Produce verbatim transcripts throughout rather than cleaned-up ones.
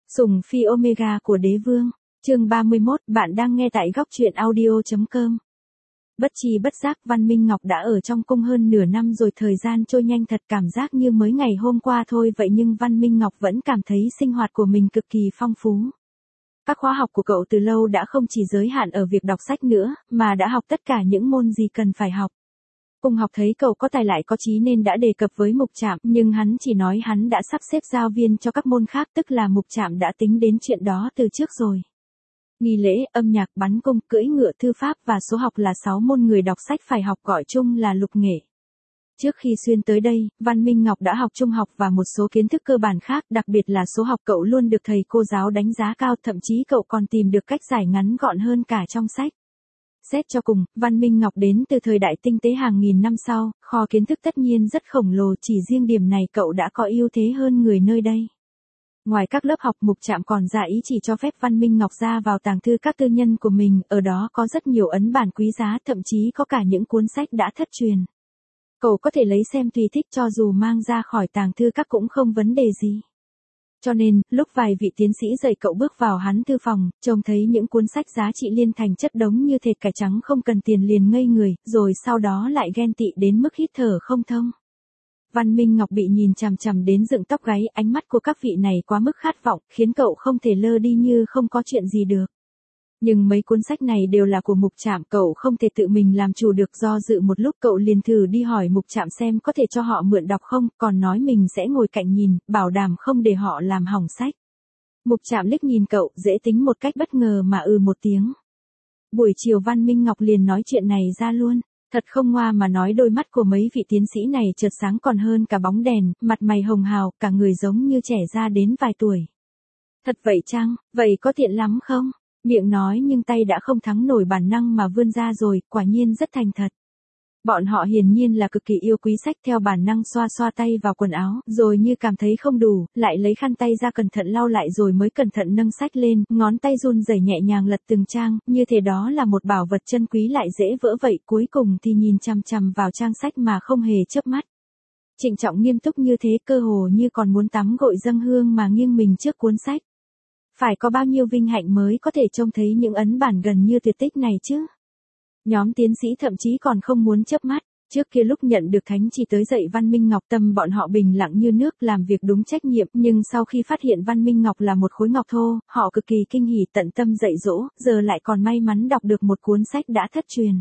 Sủng phi Omega của đế vương. Chương ba mươi mốt, bạn đang nghe tại góc truyện audio chấm com. Bất tri bất giác Văn Minh Ngọc đã ở trong cung hơn nửa năm rồi, thời gian trôi nhanh thật, cảm giác như mới ngày hôm qua thôi vậy, nhưng Văn Minh Ngọc vẫn cảm thấy sinh hoạt của mình cực kỳ phong phú. Các khóa học của cậu từ lâu đã không chỉ giới hạn ở việc đọc sách nữa, mà đã học tất cả những môn gì cần phải học. Cung học thấy cậu có tài lại có trí nên đã đề cập với Mục Trạm, nhưng hắn chỉ nói hắn đã sắp xếp giáo viên cho các môn khác, tức là Mục Trạm đã tính đến chuyện đó từ trước rồi. Nghi lễ, âm nhạc, bắn cung, cưỡi ngựa, thư pháp và số học là sáu môn người đọc sách phải học, gọi chung là lục nghệ. Trước khi xuyên tới đây, Văn Minh Ngọc đã học trung học và một số kiến thức cơ bản khác, đặc biệt là số học cậu luôn được thầy cô giáo đánh giá cao, thậm chí cậu còn tìm được cách giải ngắn gọn hơn cả trong sách. Xét cho cùng, Văn Minh Ngọc đến từ thời đại tinh tế hàng nghìn năm sau, kho kiến thức tất nhiên rất khổng lồ, chỉ riêng điểm này cậu đã có ưu thế hơn người nơi đây. Ngoài các lớp học, Mục Trạm còn ra ý chỉ cho phép Văn Minh Ngọc ra vào tàng thư các tư nhân của mình, ở đó có rất nhiều ấn bản quý giá, thậm chí có cả những cuốn sách đã thất truyền. Cậu có thể lấy xem tùy thích, cho dù mang ra khỏi tàng thư các cũng không vấn đề gì. Cho nên, lúc vài vị tiến sĩ dạy cậu bước vào hắn thư phòng, trông thấy những cuốn sách giá trị liên thành chất đống như thệt cải trắng không cần tiền liền ngây người, rồi sau đó lại ghen tị đến mức hít thở không thông. Văn Minh Ngọc bị nhìn chằm chằm đến dựng tóc gáy, ánh mắt của các vị này quá mức khát vọng, khiến cậu không thể lơ đi như không có chuyện gì được. Nhưng mấy cuốn sách này đều là của Mục Trạm, cậu không thể tự mình làm chủ được, do dự một lúc cậu liền thử đi hỏi Mục Trạm xem có thể cho họ mượn đọc không, còn nói mình sẽ ngồi cạnh nhìn, bảo đảm không để họ làm hỏng sách. Mục Trạm liếc nhìn cậu, dễ tính một cách bất ngờ mà ừ một tiếng. Buổi chiều Văn Minh Ngọc liền nói chuyện này ra luôn. Thật không ngoa mà nói, đôi mắt của mấy vị tiến sĩ này chợt sáng còn hơn cả bóng đèn, mặt mày hồng hào, cả người giống như trẻ ra đến vài tuổi. Thật vậy chăng, vậy có tiện lắm không? Miệng nói nhưng tay đã không thắng nổi bản năng mà vươn ra rồi, quả nhiên rất thành thật. Bọn họ hiển nhiên là cực kỳ yêu quý sách, theo bản năng xoa xoa tay vào quần áo, rồi như cảm thấy không đủ, lại lấy khăn tay ra cẩn thận lau lại rồi mới cẩn thận nâng sách lên, ngón tay run rẩy nhẹ nhàng lật từng trang, như thế đó là một bảo vật chân quý lại dễ vỡ vậy, cuối cùng thì nhìn chằm chằm vào trang sách mà không hề chớp mắt. Trịnh trọng nghiêm túc như thế, cơ hồ như còn muốn tắm gội dâng hương mà nghiêng mình trước cuốn sách. Phải có bao nhiêu vinh hạnh mới có thể trông thấy những ấn bản gần như tuyệt tích này chứ? Nhóm tiến sĩ thậm chí còn không muốn chớp mắt. Trước kia lúc nhận được thánh chỉ tới dạy Văn Minh Ngọc, tâm bọn họ bình lặng như nước, làm việc đúng trách nhiệm, nhưng sau khi phát hiện Văn Minh Ngọc là một khối ngọc thô, họ cực kỳ kinh hỉ, tận tâm dạy dỗ, giờ lại còn may mắn đọc được một cuốn sách đã thất truyền.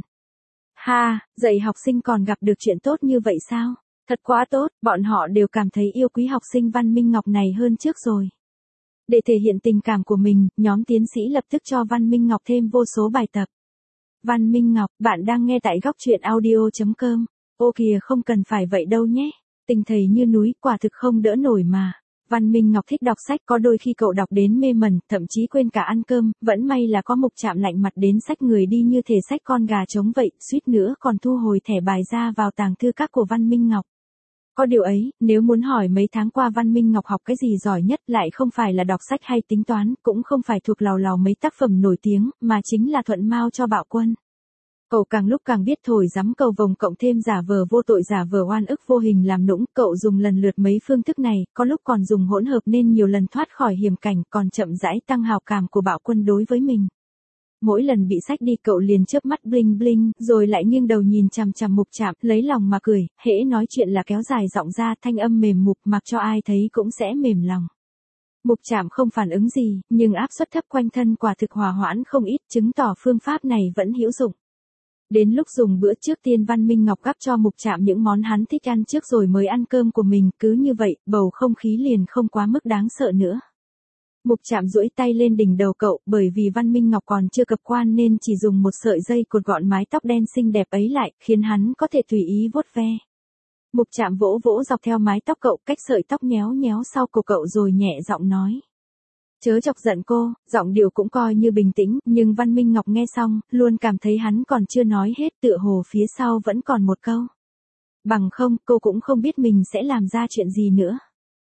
Ha, dạy học sinh còn gặp được chuyện tốt như vậy sao? Thật quá tốt, bọn họ đều cảm thấy yêu quý học sinh Văn Minh Ngọc này hơn trước rồi. Để thể hiện tình cảm của mình, nhóm tiến sĩ lập tức cho Văn Minh Ngọc thêm vô số bài tập. Văn Minh Ngọc, bạn đang nghe tại góc truyện audio chấm com. Ô kìa, không cần phải vậy đâu nhé. Tình thầy như núi, quả thực không đỡ nổi mà. Văn Minh Ngọc thích đọc sách, có đôi khi cậu đọc đến mê mẩn, thậm chí quên cả ăn cơm, vẫn may là có Mục Trạm lạnh mặt đến xách người đi như thể xách con gà trống vậy, suýt nữa còn thu hồi thẻ bài ra vào tàng thư các của Văn Minh Ngọc. Có điều ấy, nếu muốn hỏi mấy tháng qua Văn Minh Ngọc học cái gì giỏi nhất, lại không phải là đọc sách hay tính toán, cũng không phải thuộc lào lào mấy tác phẩm nổi tiếng, mà chính là thuận mao cho bạo quân. Cậu càng lúc càng biết thổi giắm cầu vồng, cộng thêm giả vờ vô tội giả vờ oan ức vô hình làm nũng, cậu dùng lần lượt mấy phương thức này, có lúc còn dùng hỗn hợp nên nhiều lần thoát khỏi hiểm cảnh, còn chậm rãi tăng hào cảm của bạo quân đối với mình. Mỗi lần bị sách đi cậu liền chớp mắt bling bling, rồi lại nghiêng đầu nhìn chằm chằm Mục Trạm, lấy lòng mà cười, hễ nói chuyện là kéo dài giọng ra, thanh âm mềm mục, mặc cho ai thấy cũng sẽ mềm lòng. Mục Trạm không phản ứng gì, nhưng áp suất thấp quanh thân quả thực hòa hoãn không ít, chứng tỏ phương pháp này vẫn hữu dụng. Đến lúc dùng bữa, trước tiên Văn Minh Ngọc gắp cho Mục Trạm những món hắn thích ăn trước rồi mới ăn cơm của mình, cứ như vậy, bầu không khí liền không quá mức đáng sợ nữa. Mục Trạm duỗi tay lên đỉnh đầu cậu, bởi vì Văn Minh Ngọc còn chưa cập quan nên chỉ dùng một sợi dây cột gọn mái tóc đen xinh đẹp ấy lại, khiến hắn có thể tùy ý vuốt ve. Mục Trạm vỗ vỗ dọc theo mái tóc cậu, cách sợi tóc nhéo nhéo sau cổ cậu rồi nhẹ giọng nói. Chớ chọc giận cô, giọng điệu cũng coi như bình tĩnh, nhưng Văn Minh Ngọc nghe xong, luôn cảm thấy hắn còn chưa nói hết, tựa hồ phía sau vẫn còn một câu. Bằng không, cô cũng không biết mình sẽ làm ra chuyện gì nữa.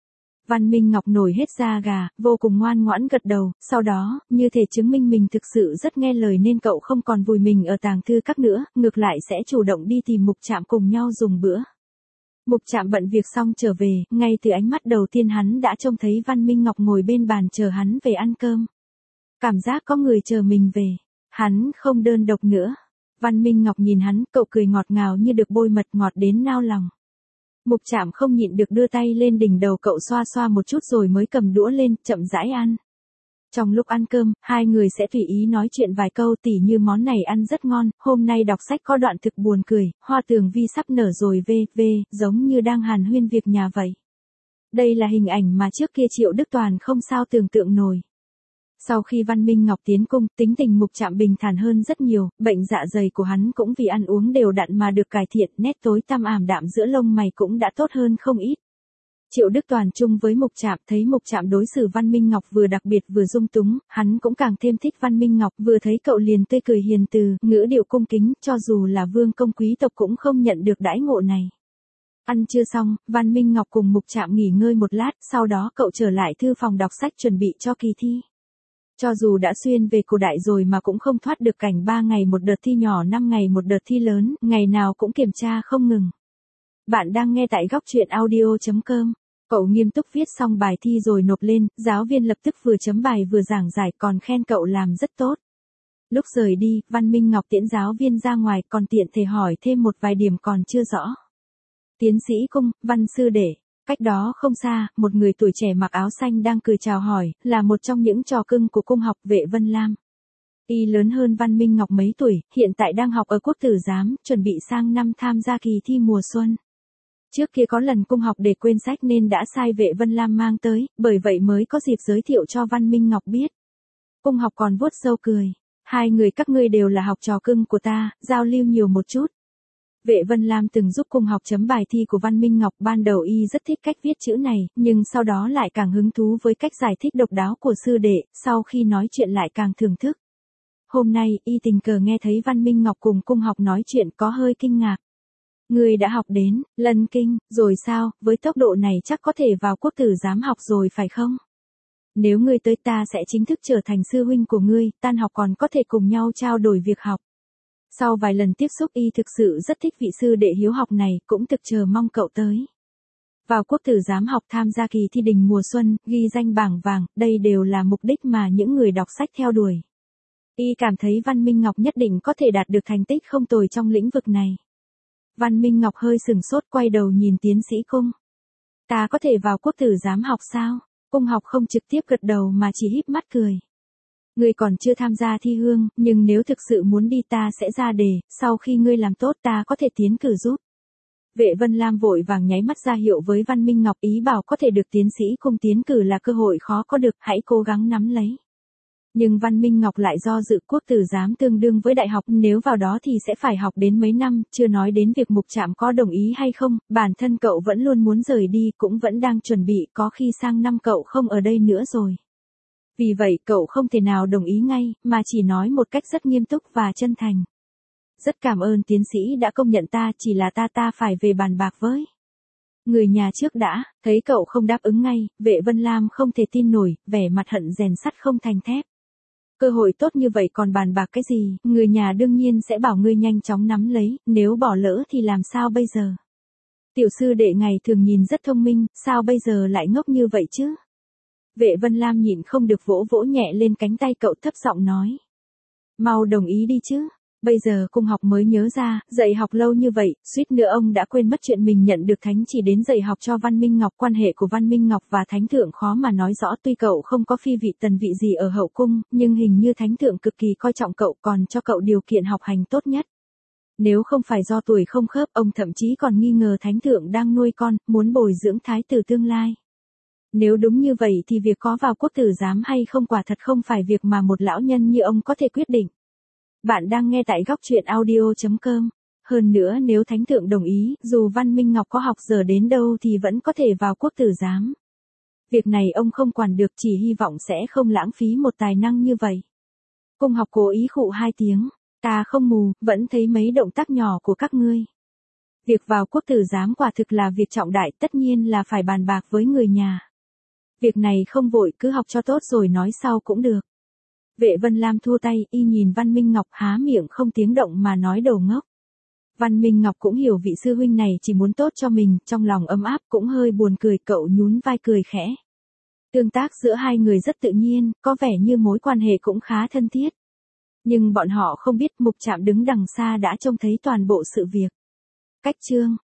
Văn Minh Ngọc nổi hết da gà, vô cùng ngoan ngoãn gật đầu, sau đó, như thể chứng minh mình thực sự rất nghe lời nên cậu không còn vùi mình ở tàng thư các nữa, ngược lại sẽ chủ động đi tìm Mục Trạm cùng nhau dùng bữa. Mục Trạm bận việc xong trở về, ngay từ ánh mắt đầu tiên hắn đã trông thấy Văn Minh Ngọc ngồi bên bàn chờ hắn về ăn cơm. Cảm giác có người chờ mình về, hắn không đơn độc nữa. Văn Minh Ngọc nhìn hắn, cậu cười ngọt ngào như được bôi mật ngọt đến nao lòng. Mục Trạm không nhịn được đưa tay lên đỉnh đầu cậu xoa xoa một chút rồi mới cầm đũa lên, chậm rãi ăn. Trong lúc ăn cơm, hai người sẽ tùy ý nói chuyện vài câu, tỉ như món này ăn rất ngon, hôm nay đọc sách có đoạn thực buồn cười, hoa tường vi sắp nở rồi v v, giống như đang hàn huyên việc nhà vậy. Đây là hình ảnh mà trước kia Triệu Đức Toàn không sao tưởng tượng nổi. Sau khi Văn Minh Ngọc tiến cung, tính tình Mục Trạm bình thản hơn rất nhiều, bệnh dạ dày của hắn cũng vì ăn uống đều đặn mà được cải thiện, nét tối tăm ảm đạm giữa lông mày cũng đã tốt hơn không ít. Triệu Đức Toàn chung với Mục Trạm, thấy Mục Trạm đối xử Văn Minh Ngọc vừa đặc biệt vừa dung túng, hắn cũng càng thêm thích Văn Minh Ngọc, vừa thấy cậu liền tươi cười hiền từ, ngữ điệu cung kính, cho dù là vương công quý tộc cũng không nhận được đãi ngộ này. Ăn trưa xong, Văn Minh Ngọc cùng Mục Trạm nghỉ ngơi một lát, sau đó cậu trở lại thư phòng đọc sách chuẩn bị cho kỳ thi. Cho dù đã xuyên về cổ đại rồi mà cũng không thoát được cảnh ba ngày một đợt thi nhỏ năm ngày một đợt thi lớn, ngày nào cũng kiểm tra không ngừng. Bạn đang nghe tại góc truyện audio chấm com. Cậu nghiêm túc viết xong bài thi rồi nộp lên, giáo viên lập tức vừa chấm bài vừa giảng giải còn khen cậu làm rất tốt. Lúc rời đi, Văn Minh Ngọc tiễn giáo viên ra ngoài còn tiện thể hỏi thêm một vài điểm còn chưa rõ. Tiến sĩ cung, Văn sư đệ. Cách đó không xa, một người tuổi trẻ mặc áo xanh đang cười chào hỏi, là một trong những trò cưng của cung học Vệ Vân Lam. Y lớn hơn Văn Minh Ngọc mấy tuổi, hiện tại đang học ở Quốc Tử Giám, chuẩn bị sang năm tham gia kỳ thi mùa xuân. Trước kia có lần cung học để quên sách nên đã sai Vệ Vân Lam mang tới, bởi vậy mới có dịp giới thiệu cho Văn Minh Ngọc biết. Cung học còn vuốt râu cười, hai người các ngươi đều là học trò cưng của ta, giao lưu nhiều một chút. Vệ Vân Lam từng giúp cung học chấm bài thi của Văn Minh Ngọc, ban đầu y rất thích cách viết chữ này, nhưng sau đó lại càng hứng thú với cách giải thích độc đáo của sư đệ, sau khi nói chuyện lại càng thưởng thức. Hôm nay, y tình cờ nghe thấy Văn Minh Ngọc cùng cung học nói chuyện có hơi kinh ngạc. Ngươi đã học đến Lân Kinh, rồi sao, với tốc độ này chắc có thể vào Quốc Tử Giám học rồi phải không? Nếu ngươi tới ta sẽ chính thức trở thành sư huynh của ngươi, tan học còn có thể cùng nhau trao đổi việc học. Sau vài lần tiếp xúc y thực sự rất thích vị sư đệ hiếu học này, cũng thực chờ mong cậu tới. Vào Quốc Tử Giám học tham gia kỳ thi đình mùa xuân, ghi danh bảng vàng, đây đều là mục đích mà những người đọc sách theo đuổi. Y cảm thấy Văn Minh Ngọc nhất định có thể đạt được thành tích không tồi trong lĩnh vực này. Văn Minh Ngọc hơi sừng sốt quay đầu nhìn tiến sĩ cung. Ta có thể vào Quốc Tử Giám học sao? Cung học không trực tiếp gật đầu mà chỉ híp mắt cười. Ngươi còn chưa tham gia thi hương, nhưng nếu thực sự muốn đi ta sẽ ra đề, sau khi ngươi làm tốt ta có thể tiến cử giúp. Vệ Vân Lam vội vàng nháy mắt ra hiệu với Văn Minh Ngọc, ý bảo có thể được tiến sĩ cung tiến cử là cơ hội khó có được, hãy cố gắng nắm lấy. Nhưng Văn Minh Ngọc lại do dự, Quốc Tử Giám tương đương với đại học, nếu vào đó thì sẽ phải học đến mấy năm, chưa nói đến việc Mục Trạm có đồng ý hay không, bản thân cậu vẫn luôn muốn rời đi, cũng vẫn đang chuẩn bị, có khi sang năm cậu không ở đây nữa rồi. Vì vậy cậu không thể nào đồng ý ngay, mà chỉ nói một cách rất nghiêm túc và chân thành. Rất cảm ơn tiến sĩ đã công nhận ta, chỉ là ta ta phải về bàn bạc với người nhà trước đã. Thấy cậu không đáp ứng ngay, Vệ Vân Lam không thể tin nổi, vẻ mặt hận rèn sắt không thành thép. Cơ hội tốt như vậy còn bàn bạc cái gì, người nhà đương nhiên sẽ bảo ngươi nhanh chóng nắm lấy, nếu bỏ lỡ thì làm sao bây giờ? Tiểu sư đệ ngày thường nhìn rất thông minh, sao bây giờ lại ngốc như vậy chứ? Vệ Vân Lam nhịn không được vỗ vỗ nhẹ lên cánh tay cậu, thấp giọng nói. Mau đồng ý đi chứ. Bây giờ cung học mới nhớ ra, dạy học lâu như vậy, suýt nữa ông đã quên mất chuyện mình nhận được thánh chỉ đến dạy học cho Văn Minh Ngọc. Quan hệ của Văn Minh Ngọc và thánh thượng khó mà nói rõ, tuy cậu không có phi vị tần vị gì ở hậu cung, nhưng hình như thánh thượng cực kỳ coi trọng cậu, còn cho cậu điều kiện học hành tốt nhất. Nếu không phải do tuổi không khớp, ông thậm chí còn nghi ngờ thánh thượng đang nuôi con, muốn bồi dưỡng thái tử tương lai. Nếu đúng như vậy thì việc có vào Quốc Tử Giám hay không quả thật không phải việc mà một lão nhân như ông có thể quyết định. Bạn đang nghe tại góc truyện audio chấm com. Hơn nữa nếu thánh thượng đồng ý, dù Văn Minh Ngọc có học dở đến đâu thì vẫn có thể vào Quốc Tử Giám. Việc này ông không quản được, chỉ hy vọng sẽ không lãng phí một tài năng như vậy. Cung học cố ý khụ hai tiếng. Ta không mù, vẫn thấy mấy động tác nhỏ của các ngươi. Việc vào Quốc Tử Giám quả thực là việc trọng đại, tất nhiên là phải bàn bạc với người nhà. Việc này không vội, cứ học cho tốt rồi nói sau cũng được. Vệ Vân Lam thua tay, y nhìn Văn Minh Ngọc há miệng không tiếng động mà nói đồ ngốc. Văn Minh Ngọc cũng hiểu vị sư huynh này chỉ muốn tốt cho mình, trong lòng ấm áp cũng hơi buồn cười, cậu nhún vai cười khẽ. Tương tác giữa hai người rất tự nhiên, có vẻ như mối quan hệ cũng khá thân thiết. Nhưng bọn họ không biết Mục Trạm đứng đằng xa đã trông thấy toàn bộ sự việc. Cách chương